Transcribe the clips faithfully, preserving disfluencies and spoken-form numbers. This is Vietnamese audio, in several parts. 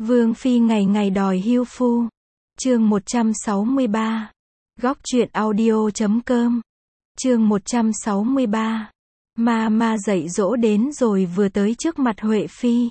Vương phi ngày ngày đòi hưu phu. Chương một trăm sáu mươi ba. Góc truyện audio chấm com. Chương một trăm sáu mươi ba. Ma ma dạy dỗ đến rồi vừa tới trước mặt Huệ phi.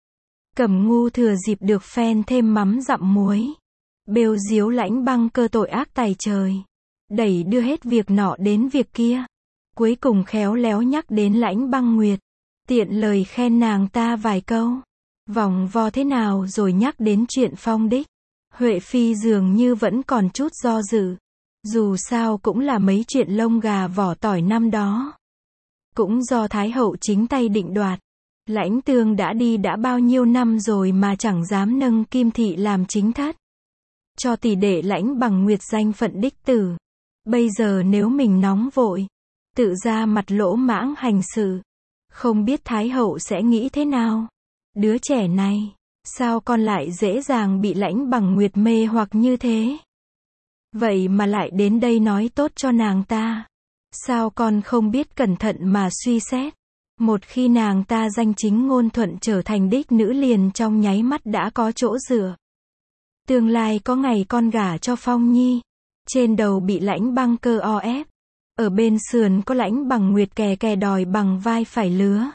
Cẩm Ngu thừa dịp được phen thêm mắm dặm muối, bêu diếu Lãnh Băng Cơ tội ác tày trời, đẩy đưa hết việc nọ đến việc kia, cuối cùng khéo léo nhắc đến Lãnh Băng Nguyệt, tiện lời khen nàng ta vài câu, vòng vo thế nào rồi nhắc đến chuyện phong đích. Huệ phi dường như vẫn còn chút do dự, dù sao cũng là mấy chuyện lông gà vỏ tỏi năm đó, cũng do Thái hậu chính tay định đoạt. Lãnh Tương đã đi đã bao nhiêu năm rồi mà chẳng dám nâng Kim thị làm chính thất, cho tỷ đệ Lãnh Bằng Nguyệt danh phận đích tử. Bây giờ nếu mình nóng vội, tự ra mặt lỗ mãng hành sự, không biết Thái hậu sẽ nghĩ thế nào. Đứa trẻ này, sao con lại dễ dàng bị Lãnh Bằng Nguyệt mê hoặc như thế? Vậy mà lại đến đây nói tốt cho nàng ta. Sao con không biết cẩn thận mà suy xét? Một khi nàng ta danh chính ngôn thuận trở thành đích nữ liền trong nháy mắt đã có chỗ dựa. Tương lai có ngày con gả cho Phong Nhi, trên đầu bị Lãnh Băng Cơ o ép, ở bên sườn có Lãnh Bằng Nguyệt kè kè đòi bằng vai phải lứa.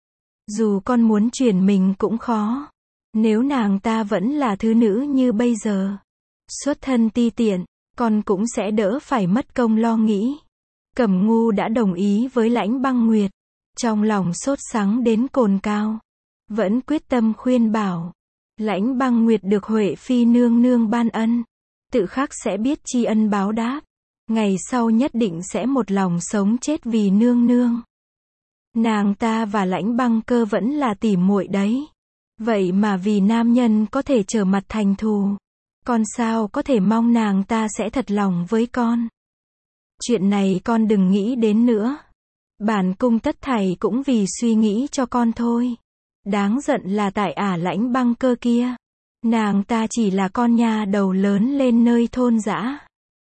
Dù con muốn chuyển mình cũng khó, nếu nàng ta vẫn là thứ nữ như bây giờ, xuất thân ti tiện, con cũng sẽ đỡ phải mất công lo nghĩ. Cẩm Ngu đã đồng ý với Lãnh Băng Nguyệt, trong lòng sốt sắng đến cồn cao, vẫn quyết tâm khuyên bảo. Lãnh Băng Nguyệt được Huệ phi nương nương ban ân, tự khắc sẽ biết tri ân báo đáp, ngày sau nhất định sẽ một lòng sống chết vì nương nương. Nàng ta và Lãnh Băng Cơ vẫn là tỉ muội đấy, vậy mà vì nam nhân có thể trở mặt thành thù, con sao có thể mong nàng ta sẽ thật lòng với con. Chuyện này con đừng nghĩ đến nữa. Bản cung tất thảy cũng vì suy nghĩ cho con thôi. Đáng giận là tại ả Lãnh Băng Cơ kia. Nàng ta chỉ là con nhà đầu lớn lên nơi thôn dã,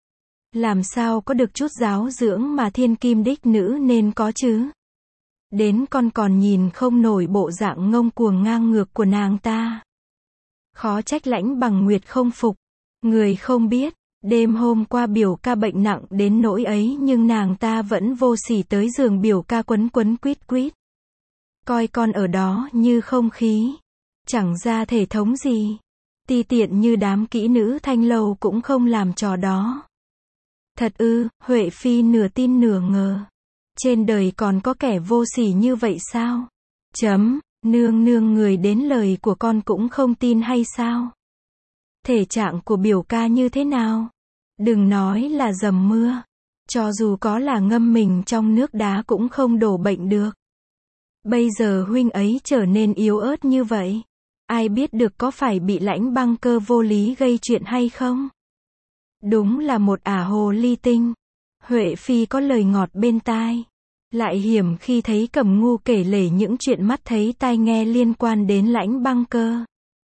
làm sao có được chút giáo dưỡng mà thiên kim đích nữ nên có chứ. Đến con còn nhìn không nổi bộ dạng ngông cuồng ngang ngược của nàng ta. Khó trách Lãnh Bằng Nguyệt không phục. Người không biết, đêm hôm qua biểu ca bệnh nặng đến nỗi ấy nhưng nàng ta vẫn vô sỉ tới giường biểu ca quấn quấn quýt quýt. Coi con ở đó như không khí, chẳng ra thể thống gì. Ti tiện như đám kỹ nữ thanh lâu cũng không làm trò đó. Thật ư? Huệ phi nửa tin nửa ngờ. Trên đời còn có kẻ vô sỉ như vậy sao? Chấm, nương nương người đến lời của con cũng không tin hay sao? Thể trạng của biểu ca như thế nào? Đừng nói là dầm mưa, cho dù có là ngâm mình trong nước đá cũng không đổ bệnh được. Bây giờ huynh ấy trở nên yếu ớt như vậy, ai biết được có phải bị Lãnh Băng Cơ vô lý gây chuyện hay không? Đúng là một ả hồ ly tinh. Huệ phi có lời ngọt bên tai, lại hiểm khi thấy Cẩm Ngu kể lể những chuyện mắt thấy tai nghe liên quan đến Lãnh Băng Cơ.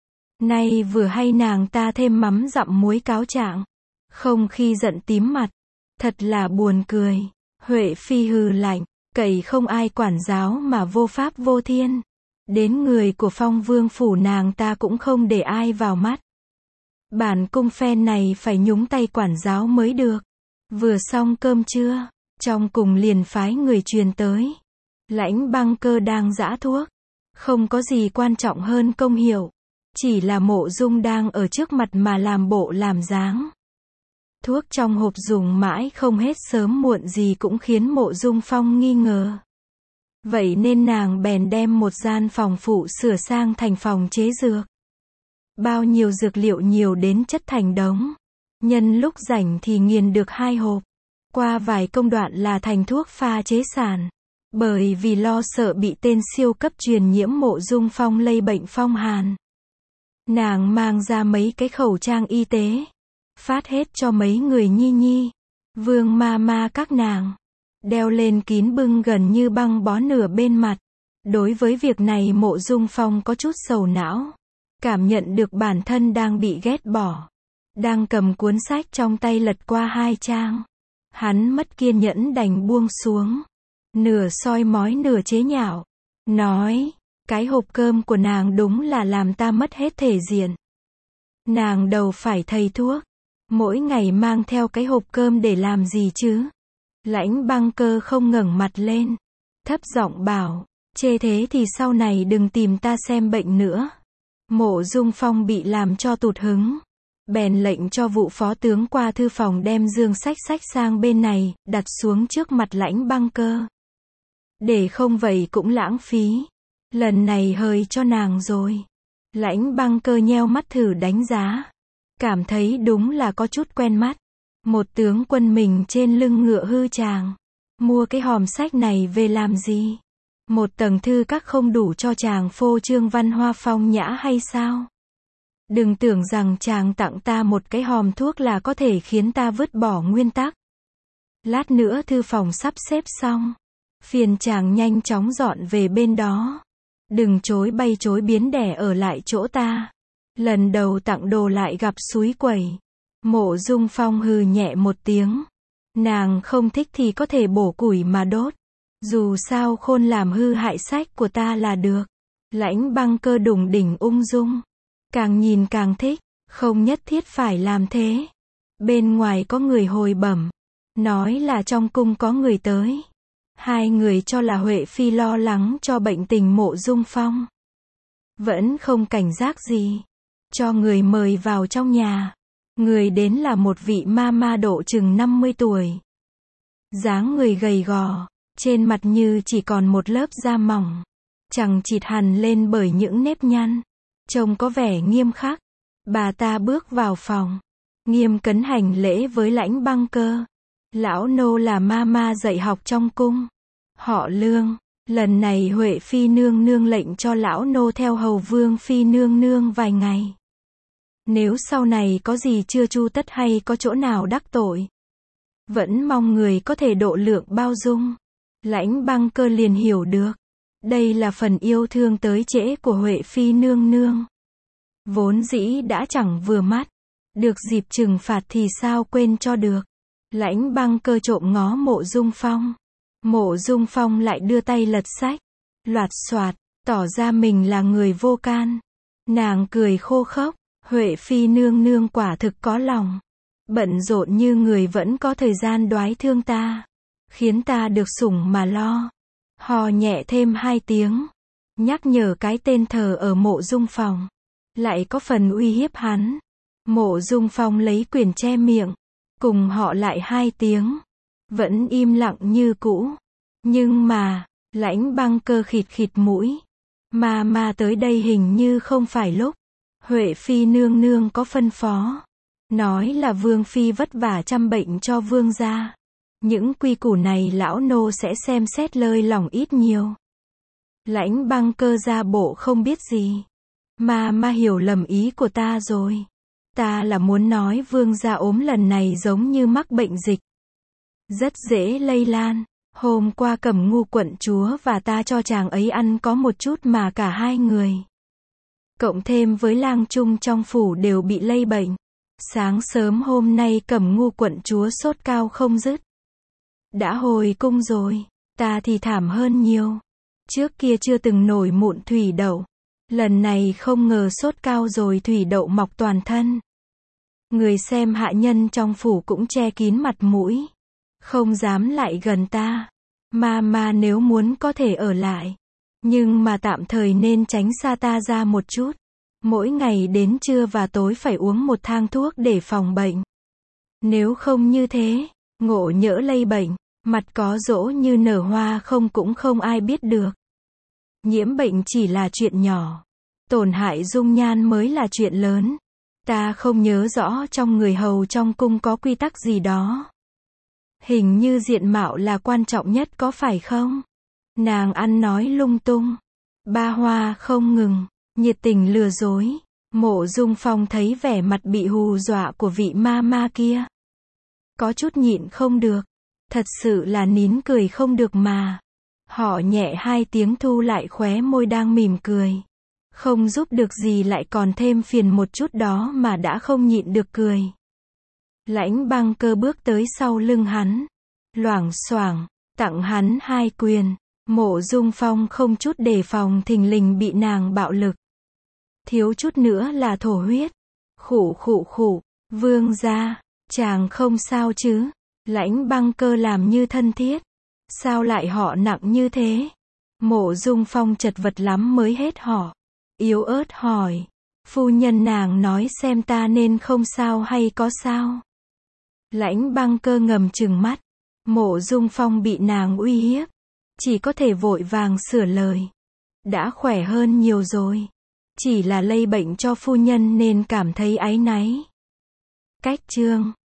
Nay vừa hay nàng ta thêm mắm dặm muối cáo trạng, không khi giận tím mặt, thật là buồn cười. Huệ phi hừ lạnh, cậy không ai quản giáo mà vô pháp vô thiên. Đến người của Phong Vương phủ nàng ta cũng không để ai vào mắt. Bản cung phen này phải nhúng tay quản giáo mới được. Vừa xong cơm trưa, trong cùng liền phái người truyền tới. Lãnh Băng Cơ đang giã thuốc, không có gì quan trọng hơn công hiệu, chỉ là Mộ Dung đang ở trước mặt mà làm bộ làm dáng. Thuốc trong hộp dùng mãi không hết sớm muộn gì cũng khiến Mộ Dung Phong nghi ngờ. Vậy nên nàng bèn đem một gian phòng phụ sửa sang thành phòng chế dược. Bao nhiêu dược liệu nhiều đến chất thành đống. Nhân lúc rảnh thì nghiền được hai hộp. Qua vài công đoạn là thành thuốc pha chế sản. Bởi vì lo sợ bị tên siêu cấp truyền nhiễm Mộ Dung Phong lây bệnh phong hàn, nàng mang ra mấy cái khẩu trang y tế, phát hết cho mấy người nhi nhi, vương ma ma các nàng, đeo lên kín bưng gần như băng bó nửa bên mặt. Đối với việc này Mộ Dung Phong có chút sầu não, cảm nhận được bản thân đang bị ghét bỏ, đang cầm cuốn sách trong tay lật qua hai trang, hắn mất kiên nhẫn đành buông xuống, nửa soi mói nửa chế nhạo, nói, Cái hộp cơm của nàng đúng là làm ta mất hết thể diện. Nàng đầu phải thầy thuốc. Mỗi ngày mang theo cái hộp cơm để làm gì chứ? Lãnh Băng Cơ không ngẩng mặt lên. Thấp giọng bảo, chê thế thì sau này đừng tìm ta xem bệnh nữa. Mộ Dung Phong bị làm cho tụt hứng. Bèn lệnh cho vụ phó tướng qua thư phòng đem dương sách sách sang bên này, đặt xuống trước mặt Lãnh Băng Cơ. Để không vậy cũng lãng phí. Lần này hơi cho nàng rồi. Lãnh Băng Cơ nheo mắt thử đánh giá. Cảm thấy đúng là có chút quen mắt. Một tướng quân mình trên lưng ngựa hư chàng. Mua cái hòm sách này về làm gì? Một tầng thư các không đủ cho chàng phô trương văn hoa phong nhã hay sao? Đừng tưởng rằng chàng tặng ta một cái hòm thuốc là có thể khiến ta vứt bỏ nguyên tắc. Lát nữa thư phòng sắp xếp xong. Phiền chàng nhanh chóng dọn về bên đó. Đừng chối bay chối biến đẻ ở lại chỗ ta. Lần đầu tặng đồ lại gặp xúi quẩy. Mộ Dung Phong hừ nhẹ một tiếng. Nàng không thích thì có thể bổ củi mà đốt. Dù sao khôn làm hư hại sách của ta là được. Lãnh Băng Cơ đủng đỉnh ung dung. Càng nhìn càng thích. Không nhất thiết phải làm thế. Bên ngoài có người hồi bẩm. Nói là trong cung có người tới. Hai người cho là Huệ Phi lo lắng cho bệnh tình Mộ Dung Phong. Vẫn không cảnh giác gì. Cho người mời vào trong nhà. Người đến là một vị ma ma độ chừng năm mươi tuổi. Dáng người gầy gò. Trên mặt như chỉ còn một lớp da mỏng. Chằng chịt hằn lên bởi những nếp nhăn. Trông có vẻ nghiêm khắc. Bà ta bước vào phòng. Nghiêm cấn hành lễ với Lãnh Băng Cơ. Lão nô là ma ma dạy học trong cung. Họ Lương. Lần này Huệ Phi nương nương lệnh cho lão nô theo hầu Vương Phi nương nương vài ngày. Nếu sau này có gì chưa chu tất hay có chỗ nào đắc tội, vẫn mong người có thể độ lượng bao dung. Lãnh Băng Cơ liền hiểu được. Đây là phần yêu thương tới trễ của Huệ Phi nương nương. Vốn dĩ đã chẳng vừa mắt. Được dịp trừng phạt thì sao quên cho được. Lãnh Băng Cơ trộm ngó Mộ Dung Phong. Mộ Dung Phong lại đưa tay lật sách. Loạt xoạt, tỏ ra mình là người vô can. Nàng cười khô khốc. Huệ Phi nương nương quả thực có lòng. Bận rộn như người vẫn có thời gian đoái thương ta. Khiến ta được sủng mà lo. Hò nhẹ thêm hai tiếng. Nhắc nhở cái tên thờ ở Mộ Dung Phong. Lại có phần uy hiếp hắn. Mộ Dung Phong lấy quyền che miệng. Cùng họ lại hai tiếng. Vẫn im lặng như cũ. Nhưng mà, Lãnh Băng Cơ khịt khịt mũi. Mà mà tới đây hình như không phải lúc. Huệ Phi nương nương có phân phó. Nói là Vương Phi vất vả chăm bệnh cho Vương gia. Những quy củ này lão nô sẽ xem xét lơi lỏng ít nhiều. Lãnh Băng Cơ ra bộ không biết gì. Mà mà hiểu lầm ý của ta rồi. Ta là muốn nói Vương gia ốm lần này giống như mắc bệnh dịch. Rất dễ lây lan. Hôm qua Cẩm Ngu quận chúa và ta cho chàng ấy ăn có một chút mà cả hai người. Cộng thêm với lang trung trong phủ đều bị lây bệnh. Sáng sớm hôm nay Cẩm Ngu quận chúa sốt cao không dứt. Đã hồi cung rồi. Ta thì thảm hơn nhiều. Trước kia chưa từng nổi mụn thủy đậu. Lần này không ngờ sốt cao rồi thủy đậu mọc toàn thân. Người xem hạ nhân trong phủ cũng che kín mặt mũi. Không dám lại gần ta. Mà mà nếu muốn có thể ở lại. Nhưng mà tạm thời nên tránh xa ta ra một chút. Mỗi ngày đến trưa và tối phải uống một thang thuốc để phòng bệnh. Nếu không như thế, ngộ nhỡ lây bệnh, mặt có dỗ như nở hoa không cũng không ai biết được. Nhiễm bệnh chỉ là chuyện nhỏ. Tổn hại dung nhan mới là chuyện lớn. Ta không nhớ rõ trong người hầu trong cung có quy tắc gì đó. Hình như diện mạo là quan trọng nhất có phải không? Nàng ăn nói lung tung. Ba hoa không ngừng. Nhiệt tình lừa dối. Mộ Dung Phong thấy vẻ mặt bị hù dọa của vị ma ma kia. Có chút nhịn không được. Thật sự là nín cười không được mà. Họ nhẹ hai tiếng thu lại khóe môi đang mỉm cười. Không giúp được gì lại còn thêm phiền một chút đó mà đã không nhịn được cười. Lãnh Băng Cơ bước tới sau lưng hắn. Loảng xoảng, tặng hắn hai quyền. Mộ Dung Phong không chút đề phòng thình lình bị nàng bạo lực. Thiếu chút nữa là thổ huyết. Khụ khụ khụ, vương gia, chàng không sao chứ? Lãnh Băng Cơ làm như thân thiết. Sao lại họ nặng như thế? Mộ Dung Phong chật vật lắm mới hết họ. Yếu ớt hỏi. Phu nhân nàng nói xem ta nên không sao hay có sao? Lãnh Băng Cơ ngầm trừng mắt. Mộ Dung Phong bị nàng uy hiếp. Chỉ có thể vội vàng sửa lời. Đã khỏe hơn nhiều rồi. Chỉ là lây bệnh cho phu nhân nên cảm thấy áy náy. Cách chương